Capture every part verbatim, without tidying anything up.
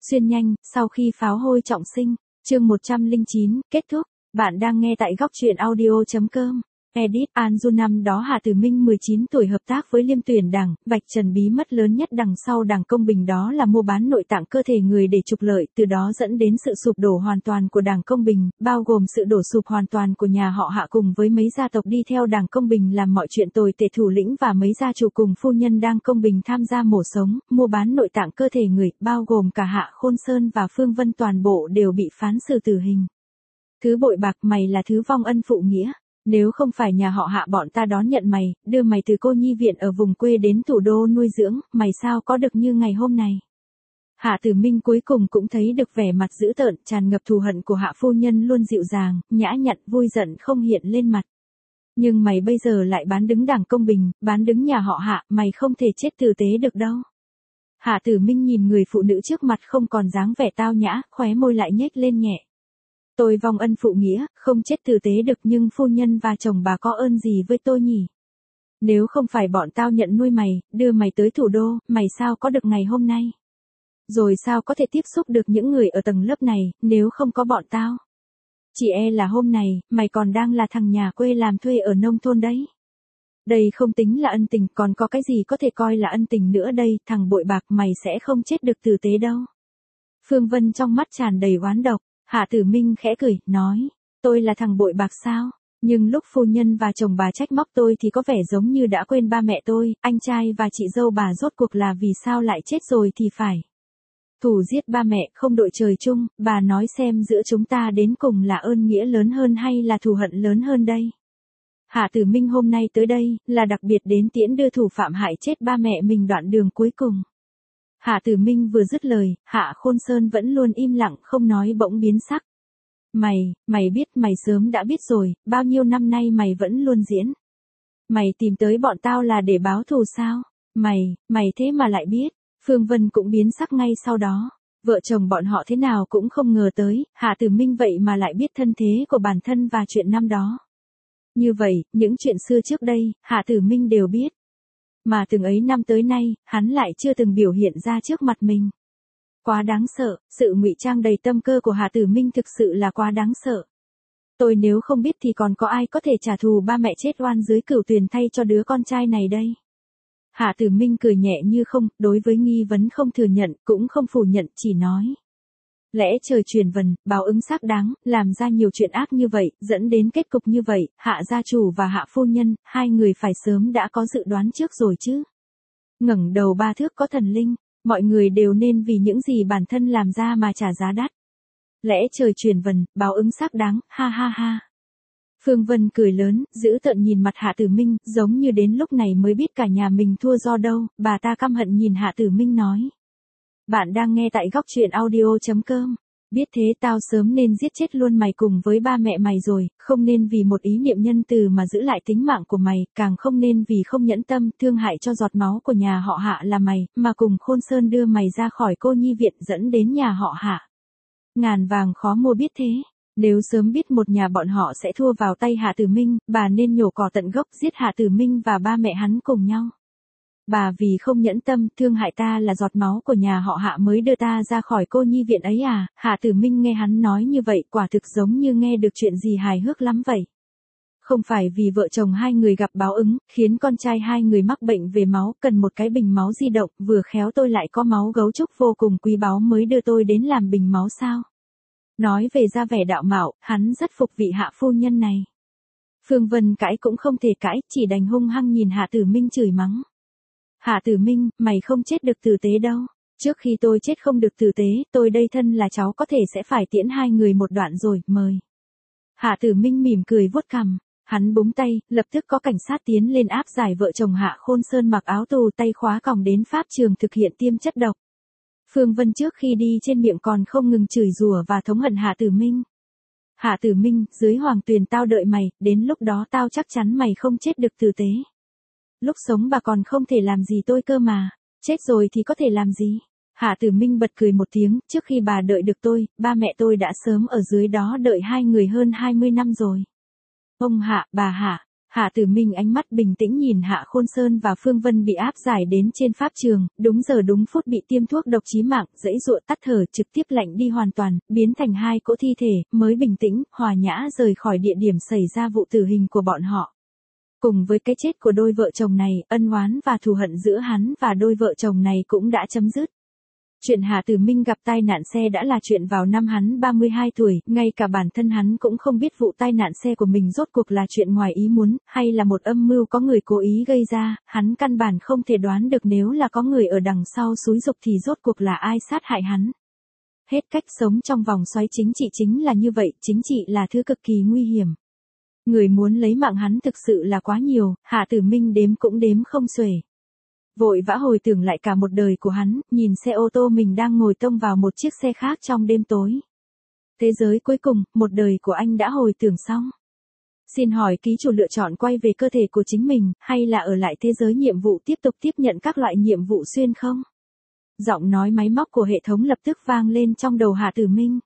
Xuyên nhanh, sau khi pháo hôi trọng sinh, chương một trăm lẻ chín, kết thúc, bạn đang nghe tại góc truyện audio.com. Edit Anju năm đó Hạ Tử Minh mười chín tuổi hợp tác với Liêm Tuyển Đảng, vạch trần bí mật lớn nhất đằng sau Đảng Công Bình đó là mua bán nội tạng cơ thể người để trục lợi, từ đó dẫn đến sự sụp đổ hoàn toàn của Đảng Công Bình, bao gồm sự đổ sụp hoàn toàn của nhà họ Hạ cùng với mấy gia tộc đi theo Đảng Công Bình làm mọi chuyện tồi tệ, thủ lĩnh và mấy gia chủ cùng phu nhân Đảng Công Bình tham gia mổ sống, mua bán nội tạng cơ thể người, bao gồm cả Hạ Khôn Sơn và Phương Vân, toàn bộ đều bị phán xử tử hình. Thứ bội bạc, mày là thứ vong ân phụ nghĩa. Nếu không phải nhà họ Hạ bọn ta đón nhận mày, đưa mày từ cô nhi viện ở vùng quê đến thủ đô nuôi dưỡng, mày sao có được như ngày hôm này. Hạ Tử Minh cuối cùng cũng thấy được vẻ mặt dữ tợn, tràn ngập thù hận của Hạ phu nhân luôn dịu dàng, nhã nhặn, vui giận không hiện lên mặt. Nhưng mày bây giờ lại bán đứng Đảng Công Bình, bán đứng nhà họ Hạ, mày không thể chết tử tế được đâu. Hạ Tử Minh nhìn người phụ nữ trước mặt không còn dáng vẻ tao nhã, khóe môi lại nhếch lên nhẹ. Tôi vong ân phụ nghĩa, không chết tử tế được, nhưng phu nhân và chồng bà có ơn gì với tôi nhỉ? Nếu không phải bọn tao nhận nuôi mày, đưa mày tới thủ đô, mày sao có được ngày hôm nay? Rồi sao có thể tiếp xúc được những người ở tầng lớp này, nếu không có bọn tao? Chỉ e là hôm này, mày còn đang là thằng nhà quê làm thuê ở nông thôn đấy. Đây không tính là ân tình, còn có cái gì có thể coi là ân tình nữa đây, thằng bội bạc, mày sẽ không chết được tử tế đâu. Phương Vân trong mắt tràn đầy oán độc. Hạ Tử Minh khẽ cười, nói, tôi là thằng bội bạc sao? Nhưng lúc phu nhân và chồng bà trách móc tôi thì có vẻ giống như đã quên ba mẹ tôi, anh trai và chị dâu bà rốt cuộc là vì sao lại chết rồi thì phải. Thù giết ba mẹ không đội trời chung, bà nói xem giữa chúng ta đến cùng là ơn nghĩa lớn hơn hay là thù hận lớn hơn đây? Hạ Tử Minh hôm nay tới đây, là đặc biệt đến tiễn đưa thủ phạm hại chết ba mẹ mình đoạn đường cuối cùng. Hạ Tử Minh vừa dứt lời, Hạ Khôn Sơn vẫn luôn im lặng không nói bỗng biến sắc. Mày, mày biết, mày sớm đã biết rồi, bao nhiêu năm nay mày vẫn luôn diễn. Mày tìm tới bọn tao là để báo thù sao? Mày, mày thế mà lại biết. Phương Vân cũng biến sắc ngay sau đó. Vợ chồng bọn họ thế nào cũng không ngờ tới, Hạ Tử Minh vậy mà lại biết thân thế của bản thân và chuyện năm đó. Như vậy, những chuyện xưa trước đây, Hạ Tử Minh đều biết. Mà từng ấy năm tới nay, hắn lại chưa từng biểu hiện ra trước mặt mình. Quá đáng sợ, sự ngụy trang đầy tâm cơ của Hạ Tử Minh thực sự là quá đáng sợ. Tôi nếu không biết thì còn có ai có thể trả thù ba mẹ chết oan dưới cửu tuyền thay cho đứa con trai này đây. Hạ Tử Minh cười nhẹ như không, đối với nghi vấn không thừa nhận, cũng không phủ nhận, chỉ nói. Lẽ trời truyền vần, báo ứng xác đáng, làm ra nhiều chuyện ác như vậy, dẫn đến kết cục như vậy, Hạ gia chủ và Hạ phu nhân, hai người phải sớm đã có dự đoán trước rồi chứ. Ngẩng đầu ba thước có thần linh, mọi người đều nên vì những gì bản thân làm ra mà trả giá đắt. Lẽ trời truyền vần, báo ứng xác đáng, ha ha ha. Phương Vân cười lớn, giữ tợn nhìn mặt Hạ Tử Minh, giống như đến lúc này mới biết cả nhà mình thua do đâu, bà ta căm hận nhìn Hạ Tử Minh nói. Bạn đang nghe tại góc truyện audio.com. Biết thế tao sớm nên giết chết luôn mày cùng với ba mẹ mày rồi, không nên vì một ý niệm nhân từ mà giữ lại tính mạng của mày, càng không nên vì không nhẫn tâm thương hại cho giọt máu của nhà họ Hạ là mày, mà cùng Khôn Sơn đưa mày ra khỏi cô nhi viện dẫn đến nhà họ Hạ. Ngàn vàng khó mua biết thế. Nếu sớm biết một nhà bọn họ sẽ thua vào tay Hạ Tử Minh, bà nên nhổ cỏ tận gốc giết Hạ Tử Minh và ba mẹ hắn cùng nhau. Bà vì không nhẫn tâm, thương hại ta là giọt máu của nhà họ Hạ mới đưa ta ra khỏi cô nhi viện ấy à? Hạ Tử Minh nghe hắn nói như vậy, quả thực giống như nghe được chuyện gì hài hước lắm vậy. Không phải vì vợ chồng hai người gặp báo ứng, khiến con trai hai người mắc bệnh về máu, cần một cái bình máu di động, vừa khéo tôi lại có máu gấu trúc vô cùng quý báu mới đưa tôi đến làm bình máu sao? Nói về ra vẻ đạo mạo, hắn rất phục vị Hạ phu nhân này. Phương Vân cãi cũng không thể cãi, chỉ đành hung hăng nhìn Hạ Tử Minh chửi mắng. Hạ Tử Minh, mày không chết được tử tế đâu. Trước khi tôi chết không được tử tế, tôi đây thân là cháu có thể sẽ phải tiễn hai người một đoạn rồi, mời. Hạ Tử Minh mỉm cười vuốt cằm, hắn búng tay, lập tức có cảnh sát tiến lên áp giải vợ chồng Hạ Khôn Sơn mặc áo tù tay khóa còng đến pháp trường thực hiện tiêm chất độc. Phương Vân trước khi đi trên miệng còn không ngừng chửi rủa và thống hận Hạ Tử Minh. Hạ Tử Minh, dưới hoàng tuyền tao đợi mày, đến lúc đó tao chắc chắn mày không chết được tử tế. Lúc sống bà còn không thể làm gì tôi cơ mà, chết rồi thì có thể làm gì? Hạ Tử Minh bật cười một tiếng, trước khi bà đợi được tôi, ba mẹ tôi đã sớm ở dưới đó đợi hai người hơn hai mươi năm rồi. Ông Hạ, bà Hạ, Hạ Tử Minh ánh mắt bình tĩnh nhìn Hạ Khôn Sơn và Phương Vân bị áp giải đến trên pháp trường, đúng giờ đúng phút bị tiêm thuốc độc chí mạng, dãy dụa tắt thở trực tiếp lạnh đi hoàn toàn, biến thành hai cỗ thi thể, mới bình tĩnh, hòa nhã rời khỏi địa điểm xảy ra vụ tử hình của bọn họ. Cùng với cái chết của đôi vợ chồng này, ân oán và thù hận giữa hắn và đôi vợ chồng này cũng đã chấm dứt. Chuyện Hạ Tử Minh gặp tai nạn xe đã là chuyện vào năm hắn ba mươi hai tuổi, ngay cả bản thân hắn cũng không biết vụ tai nạn xe của mình rốt cuộc là chuyện ngoài ý muốn, hay là một âm mưu có người cố ý gây ra, hắn căn bản không thể đoán được nếu là có người ở đằng sau xúi giục thì rốt cuộc là ai sát hại hắn. Hết cách sống trong vòng xoáy chính trị chính là như vậy, chính trị là thứ cực kỳ nguy hiểm. Người muốn lấy mạng hắn thực sự là quá nhiều, Hạ Tử Minh đếm cũng đếm không xuể. Vội vã hồi tưởng lại cả một đời của hắn, nhìn xe ô tô mình đang ngồi tông vào một chiếc xe khác trong đêm tối. Thế giới cuối cùng, một đời của anh đã hồi tưởng xong. Xin hỏi ký chủ lựa chọn quay về cơ thể của chính mình, hay là ở lại thế giới nhiệm vụ tiếp tục tiếp nhận các loại nhiệm vụ xuyên không? Giọng nói máy móc của hệ thống lập tức vang lên trong đầu Hạ Tử Minh.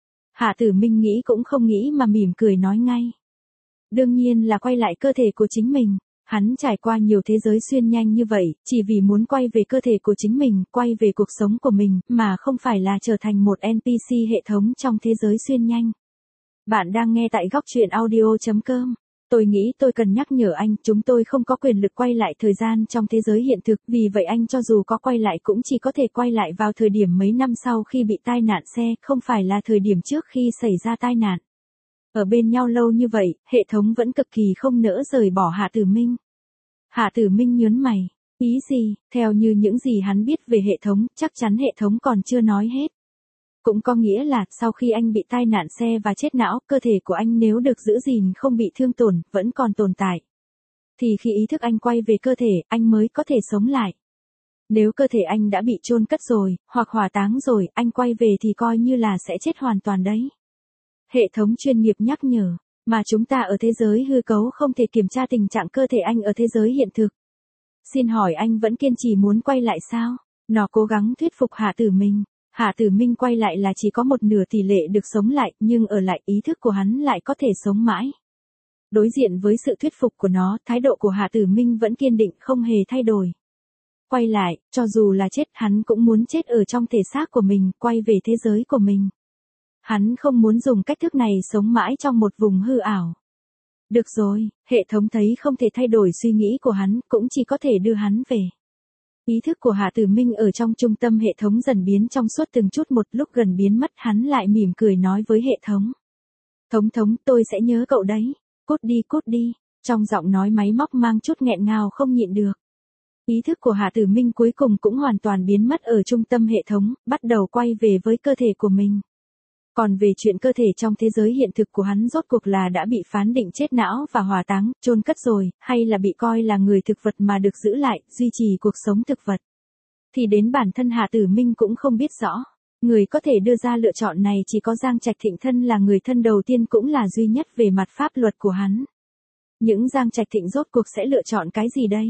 Hạ Tử Minh nghĩ cũng không nghĩ mà mỉm cười nói ngay. Đương nhiên là quay lại cơ thể của chính mình. Hắn trải qua nhiều thế giới xuyên nhanh như vậy, chỉ vì muốn quay về cơ thể của chính mình, quay về cuộc sống của mình, mà không phải là trở thành một en pê xê hệ thống trong thế giới xuyên nhanh. Bạn đang nghe tại góc truyện audio chấm com. Tôi nghĩ tôi cần nhắc nhở anh, chúng tôi không có quyền lực quay lại thời gian trong thế giới hiện thực, vì vậy anh cho dù có quay lại cũng chỉ có thể quay lại vào thời điểm mấy năm sau khi bị tai nạn xe, không phải là thời điểm trước khi xảy ra tai nạn. Ở bên nhau lâu như vậy, hệ thống vẫn cực kỳ không nỡ rời bỏ Hạ Tử Minh. Hạ Tử Minh nhớn mày, ý gì, theo như những gì hắn biết về hệ thống, chắc chắn hệ thống còn chưa nói hết. Cũng có nghĩa là, sau khi anh bị tai nạn xe và chết não, cơ thể của anh nếu được giữ gìn không bị thương tổn, vẫn còn tồn tại. Thì khi ý thức anh quay về cơ thể, anh mới có thể sống lại. Nếu cơ thể anh đã bị chôn cất rồi, hoặc hỏa táng rồi, anh quay về thì coi như là sẽ chết hoàn toàn đấy. Hệ thống chuyên nghiệp nhắc nhở, mà chúng ta ở thế giới hư cấu không thể kiểm tra tình trạng cơ thể anh ở thế giới hiện thực. Xin hỏi anh vẫn kiên trì muốn quay lại sao? Nó cố gắng thuyết phục Hạ Tử Minh. Hạ Tử Minh quay lại là chỉ có một nửa tỷ lệ được sống lại, nhưng ở lại ý thức của hắn lại có thể sống mãi. Đối diện với sự thuyết phục của nó, thái độ của Hạ Tử Minh vẫn kiên định không hề thay đổi. Quay lại, cho dù là chết, hắn cũng muốn chết ở trong thể xác của mình, quay về thế giới của mình. Hắn không muốn dùng cách thức này sống mãi trong một vùng hư ảo. Được rồi, hệ thống thấy không thể thay đổi suy nghĩ của hắn, cũng chỉ có thể đưa hắn về. Ý thức của Hạ Tử Minh ở trong trung tâm hệ thống dần biến trong suốt từng chút một, lúc gần biến mất hắn lại mỉm cười nói với hệ thống. Thống thống, tôi sẽ nhớ cậu đấy. Cút đi cút đi. Trong giọng nói máy móc mang chút nghẹn ngào không nhịn được. Ý thức của Hạ Tử Minh cuối cùng cũng hoàn toàn biến mất ở trung tâm hệ thống, bắt đầu quay về với cơ thể của mình. Còn về chuyện cơ thể trong thế giới hiện thực của hắn rốt cuộc là đã bị phán định chết não và hỏa táng, chôn cất rồi, hay là bị coi là người thực vật mà được giữ lại, duy trì cuộc sống thực vật. Thì đến bản thân Hạ Tử Minh cũng không biết rõ. Người có thể đưa ra lựa chọn này chỉ có Giang Trạch Thịnh thân là người thân đầu tiên cũng là duy nhất về mặt pháp luật của hắn. Những Giang Trạch Thịnh rốt cuộc sẽ lựa chọn cái gì đây?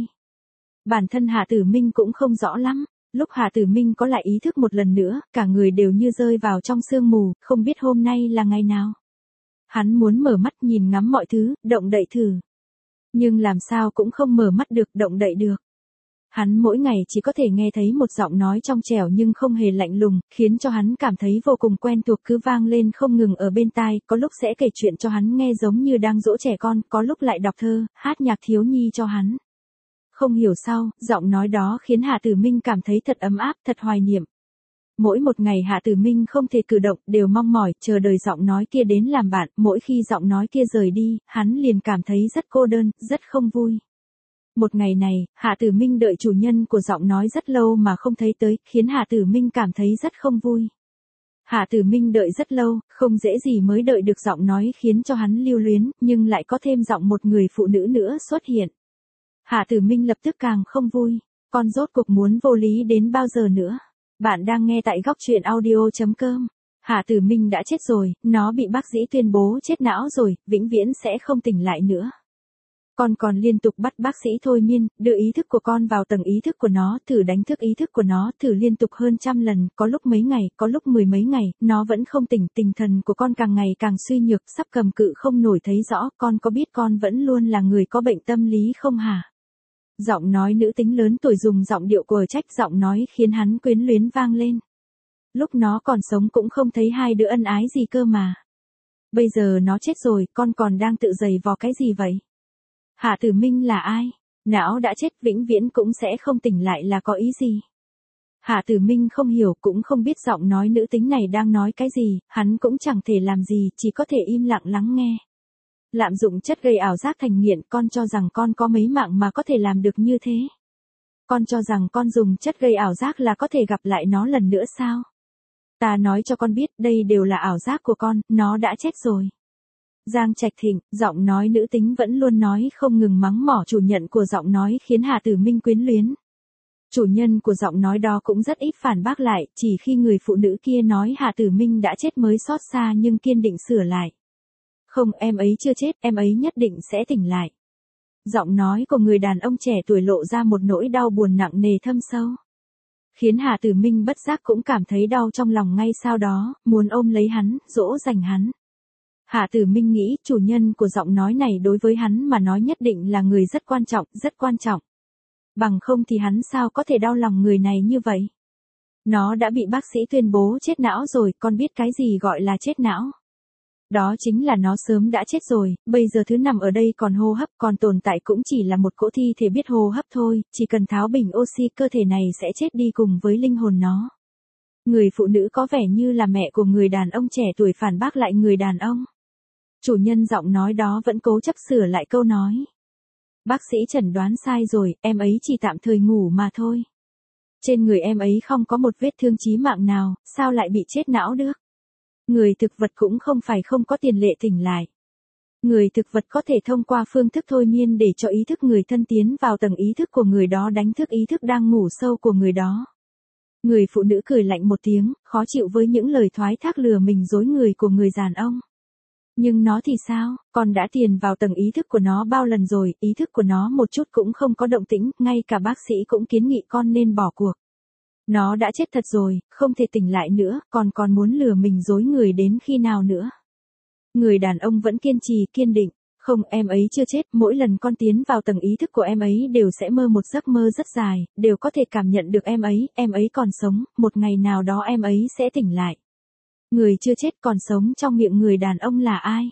Bản thân Hạ Tử Minh cũng không rõ lắm. Lúc Hạ Tử Minh có lại ý thức một lần nữa, cả người đều như rơi vào trong sương mù, không biết hôm nay là ngày nào. Hắn muốn mở mắt nhìn ngắm mọi thứ, động đậy thử. Nhưng làm sao cũng không mở mắt được, động đậy được. Hắn mỗi ngày chỉ có thể nghe thấy một giọng nói trong trẻo nhưng không hề lạnh lùng, khiến cho hắn cảm thấy vô cùng quen thuộc cứ vang lên không ngừng ở bên tai, có lúc sẽ kể chuyện cho hắn nghe giống như đang dỗ trẻ con, có lúc lại đọc thơ, hát nhạc thiếu nhi cho hắn. Không hiểu sao, giọng nói đó khiến Hạ Tử Minh cảm thấy thật ấm áp, thật hoài niệm. Mỗi một ngày Hạ Tử Minh không thể cử động, đều mong mỏi, chờ đợi giọng nói kia đến làm bạn, mỗi khi giọng nói kia rời đi, hắn liền cảm thấy rất cô đơn, rất không vui. Một ngày này, Hạ Tử Minh đợi chủ nhân của giọng nói rất lâu mà không thấy tới, khiến Hạ Tử Minh cảm thấy rất không vui. Hạ Tử Minh đợi rất lâu, không dễ gì mới đợi được giọng nói khiến cho hắn lưu luyến, nhưng lại có thêm giọng một người phụ nữ nữa xuất hiện. Hạ Tử Minh lập tức càng không vui, con rốt cuộc muốn vô lý đến bao giờ nữa. Bạn đang nghe tại góc truyện audio chấm com. Hạ Tử Minh đã chết rồi, nó bị bác sĩ tuyên bố chết não rồi, vĩnh viễn sẽ không tỉnh lại nữa. Con còn liên tục bắt bác sĩ thôi miên, đưa ý thức của con vào tầng ý thức của nó, thử đánh thức ý thức của nó, thử liên tục hơn trăm lần, có lúc mấy ngày, có lúc mười mấy ngày, nó vẫn không tỉnh, tinh thần của con càng ngày càng suy nhược, sắp cầm cự không nổi thấy rõ, con có biết con vẫn luôn là người có bệnh tâm lý không hả? Giọng nói nữ tính lớn tuổi dùng giọng điệu của trách, giọng nói khiến hắn quyến luyến vang lên. Lúc nó còn sống cũng không thấy hai đứa ân ái gì cơ mà. Bây giờ nó chết rồi, con còn đang tự giày vò cái gì vậy? Hạ Tử Minh là ai? Não đã chết vĩnh viễn cũng sẽ không tỉnh lại là có ý gì? Hạ Tử Minh không hiểu cũng không biết giọng nói nữ tính này đang nói cái gì, hắn cũng chẳng thể làm gì, chỉ có thể im lặng lắng nghe. Lạm dụng chất gây ảo giác thành nghiện, con cho rằng con có mấy mạng mà có thể làm được như thế? Con cho rằng con dùng chất gây ảo giác là có thể gặp lại nó lần nữa sao? Ta nói cho con biết đây đều là ảo giác của con, nó đã chết rồi. Giang Trạch Thịnh, giọng nói nữ tính vẫn luôn nói không ngừng mắng mỏ chủ nhận của giọng nói khiến Hạ Tử Minh quyến luyến. Chủ nhân của giọng nói đó cũng rất ít phản bác lại, chỉ khi người phụ nữ kia nói Hạ Tử Minh đã chết mới xót xa nhưng kiên định sửa lại. Không, em ấy chưa chết, em ấy nhất định sẽ tỉnh lại. Giọng nói của người đàn ông trẻ tuổi lộ ra một nỗi đau buồn nặng nề thâm sâu. Khiến Hạ Tử Minh bất giác cũng cảm thấy đau trong lòng ngay sau đó, muốn ôm lấy hắn, dỗ dành hắn. Hạ Tử Minh nghĩ chủ nhân của giọng nói này đối với hắn mà nói nhất định là người rất quan trọng, rất quan trọng. Bằng không thì hắn sao có thể đau lòng người này như vậy? Nó đã bị bác sĩ tuyên bố chết não rồi, con biết cái gì gọi là chết não? Đó chính là nó sớm đã chết rồi, bây giờ thứ nằm ở đây còn hô hấp, còn tồn tại cũng chỉ là một cỗ thi thể biết hô hấp thôi, chỉ cần tháo bình oxy cơ thể này sẽ chết đi cùng với linh hồn nó. Người phụ nữ có vẻ như là mẹ của người đàn ông trẻ tuổi phản bác lại người đàn ông. Chủ nhân giọng nói đó vẫn cố chấp sửa lại câu nói. Bác sĩ chẩn đoán sai rồi, em ấy chỉ tạm thời ngủ mà thôi. Trên người em ấy không có một vết thương chí mạng nào, sao lại bị chết não được? Người thực vật cũng không phải không có tiền lệ tỉnh lại. Người thực vật có thể thông qua phương thức thôi miên để cho ý thức người thân tiến vào tầng ý thức của người đó đánh thức ý thức đang ngủ sâu của người đó. Người phụ nữ cười lạnh một tiếng, khó chịu với những lời thoái thác lừa mình dối người của người đàn ông. Nhưng nó thì sao, con đã tiền vào tầng ý thức của nó bao lần rồi, ý thức của nó một chút cũng không có động tĩnh, ngay cả bác sĩ cũng kiến nghị con nên bỏ cuộc. Nó đã chết thật rồi, không thể tỉnh lại nữa, còn còn muốn lừa mình dối người đến khi nào nữa. Người đàn ông vẫn kiên trì, kiên định. Không, em ấy chưa chết, mỗi lần con tiến vào tầng ý thức của em ấy đều sẽ mơ một giấc mơ rất dài, đều có thể cảm nhận được em ấy, em ấy còn sống, một ngày nào đó em ấy sẽ tỉnh lại. Người chưa chết còn sống trong miệng người đàn ông là ai?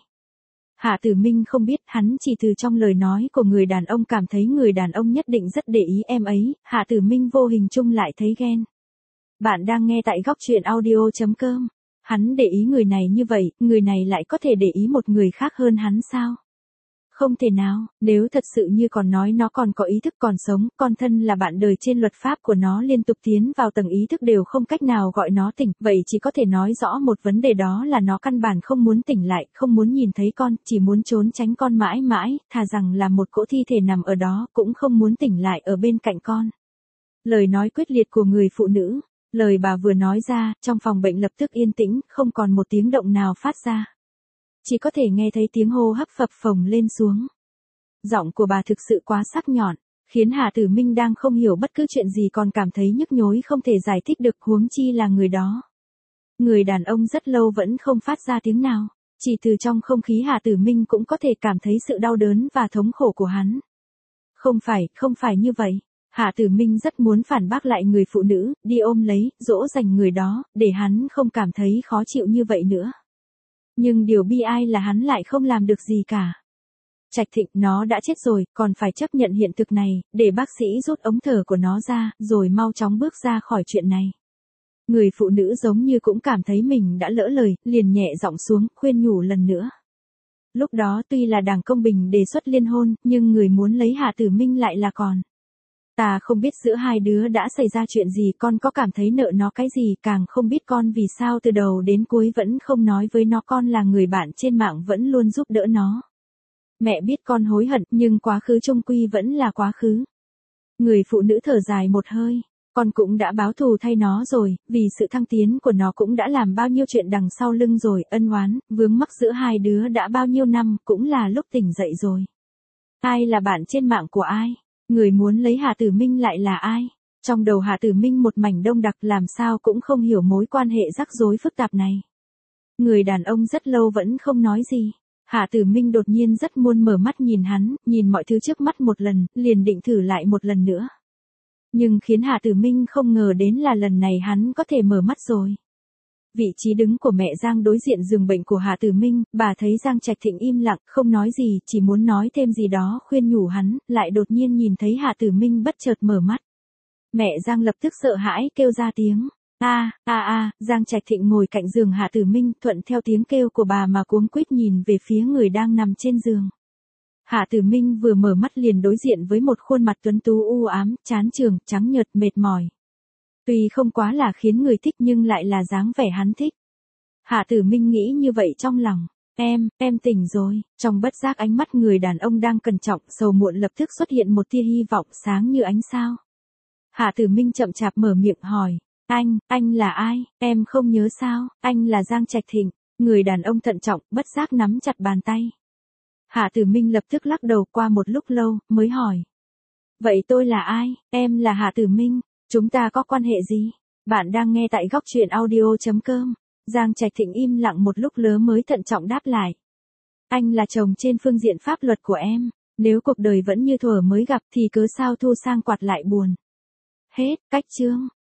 Hạ Tử Minh không biết, hắn chỉ từ trong lời nói của người đàn ông cảm thấy người đàn ông nhất định rất để ý em ấy, Hạ Tử Minh vô hình chung lại thấy ghen. Bạn đang nghe tại góc truyện audio chấm com. Hắn để ý người này như vậy, người này lại có thể để ý một người khác hơn hắn sao? Không thể nào, nếu thật sự như còn nói nó còn có ý thức còn sống, con thân là bạn đời trên luật pháp của nó liên tục tiến vào tầng ý thức đều không cách nào gọi nó tỉnh, vậy chỉ có thể nói rõ một vấn đề đó là nó căn bản không muốn tỉnh lại, không muốn nhìn thấy con, chỉ muốn trốn tránh con mãi mãi, thà rằng là một cỗ thi thể nằm ở đó, cũng không muốn tỉnh lại ở bên cạnh con. Lời nói quyết liệt của người phụ nữ, lời bà vừa nói ra, trong phòng bệnh lập tức yên tĩnh, không còn một tiếng động nào phát ra. Chỉ có thể nghe thấy tiếng hô hấp phập phồng lên xuống. Giọng của bà thực sự quá sắc nhọn, khiến Hạ Tử Minh đang không hiểu bất cứ chuyện gì còn cảm thấy nhức nhối không thể giải thích được, huống chi là người đó. Người đàn ông rất lâu vẫn không phát ra tiếng nào, chỉ từ trong không khí Hạ Tử Minh cũng có thể cảm thấy sự đau đớn và thống khổ của hắn. Không phải, không phải như vậy. Hạ Tử Minh rất muốn phản bác lại người phụ nữ, đi ôm lấy, dỗ dành người đó, để hắn không cảm thấy khó chịu như vậy nữa. Nhưng điều bi ai là hắn lại không làm được gì cả. Trạch Thịnh, nó đã chết rồi, còn phải chấp nhận hiện thực này, để bác sĩ rút ống thở của nó ra, rồi mau chóng bước ra khỏi chuyện này. Người phụ nữ giống như cũng cảm thấy mình đã lỡ lời, liền nhẹ giọng xuống, khuyên nhủ lần nữa. Lúc đó tuy là Đảng Công Bình đề xuất liên hôn, nhưng người muốn lấy Hạ Tử Minh lại là còn. Ta không biết giữa hai đứa đã xảy ra chuyện gì, con có cảm thấy nợ nó cái gì, càng không biết con vì sao từ đầu đến cuối vẫn không nói với nó con là người bạn trên mạng vẫn luôn giúp đỡ nó. Mẹ biết con hối hận, nhưng quá khứ chung quy vẫn là quá khứ. Người phụ nữ thở dài một hơi, con cũng đã báo thù thay nó rồi, vì sự thăng tiến của nó cũng đã làm bao nhiêu chuyện đằng sau lưng rồi, ân oán, vướng mắc giữa hai đứa đã bao nhiêu năm, cũng là lúc tỉnh dậy rồi. Ai là bạn trên mạng của ai? Người muốn lấy Hà Tử Minh lại là ai? Trong đầu Hà Tử Minh một mảnh đông đặc, làm sao cũng không hiểu mối quan hệ rắc rối phức tạp này. Người đàn ông rất lâu vẫn không nói gì. Hà Tử Minh đột nhiên rất muốn mở mắt nhìn hắn, nhìn mọi thứ trước mắt một lần, liền định thử lại một lần nữa. Nhưng khiến Hà Tử Minh không ngờ đến là lần này hắn có thể mở mắt rồi. Vị trí đứng của mẹ Giang đối diện giường bệnh của Hà Tử Minh, bà thấy Giang Trạch Thịnh im lặng, không nói gì, chỉ muốn nói thêm gì đó khuyên nhủ hắn, lại đột nhiên nhìn thấy Hà Tử Minh bất chợt mở mắt. Mẹ Giang lập tức sợ hãi kêu ra tiếng. A, a a, Giang Trạch Thịnh ngồi cạnh giường Hà Tử Minh, thuận theo tiếng kêu của bà mà cuống quýt nhìn về phía người đang nằm trên giường. Hà Tử Minh vừa mở mắt liền đối diện với một khuôn mặt tuấn tú u ám, trán trường, trắng nhợt, mệt mỏi. Tuy không quá là khiến người thích nhưng lại là dáng vẻ hắn thích. Hà Tử Minh nghĩ như vậy trong lòng. Em, em tỉnh rồi. Trong bất giác ánh mắt người đàn ông đang cẩn trọng, sầu muộn lập tức xuất hiện một tia hy vọng sáng như ánh sao. Hà Tử Minh chậm chạp mở miệng hỏi. Anh, anh là ai? Em không nhớ sao? Anh là Giang Trạch Thịnh. Người đàn ông thận trọng, bất giác nắm chặt bàn tay. Hà Tử Minh lập tức lắc đầu, qua một lúc lâu, mới hỏi. Vậy tôi là ai? Em là Hà Tử Minh. Chúng ta có quan hệ gì? Bạn đang nghe tại góc truyện audio.com. Giang Trạch Thịnh im lặng một lúc lớ mới thận trọng đáp lại. Anh là chồng trên phương diện pháp luật của em. Nếu cuộc đời vẫn như thuở mới gặp thì cớ sao thu sang quạt lại buồn. Hết, cách chương.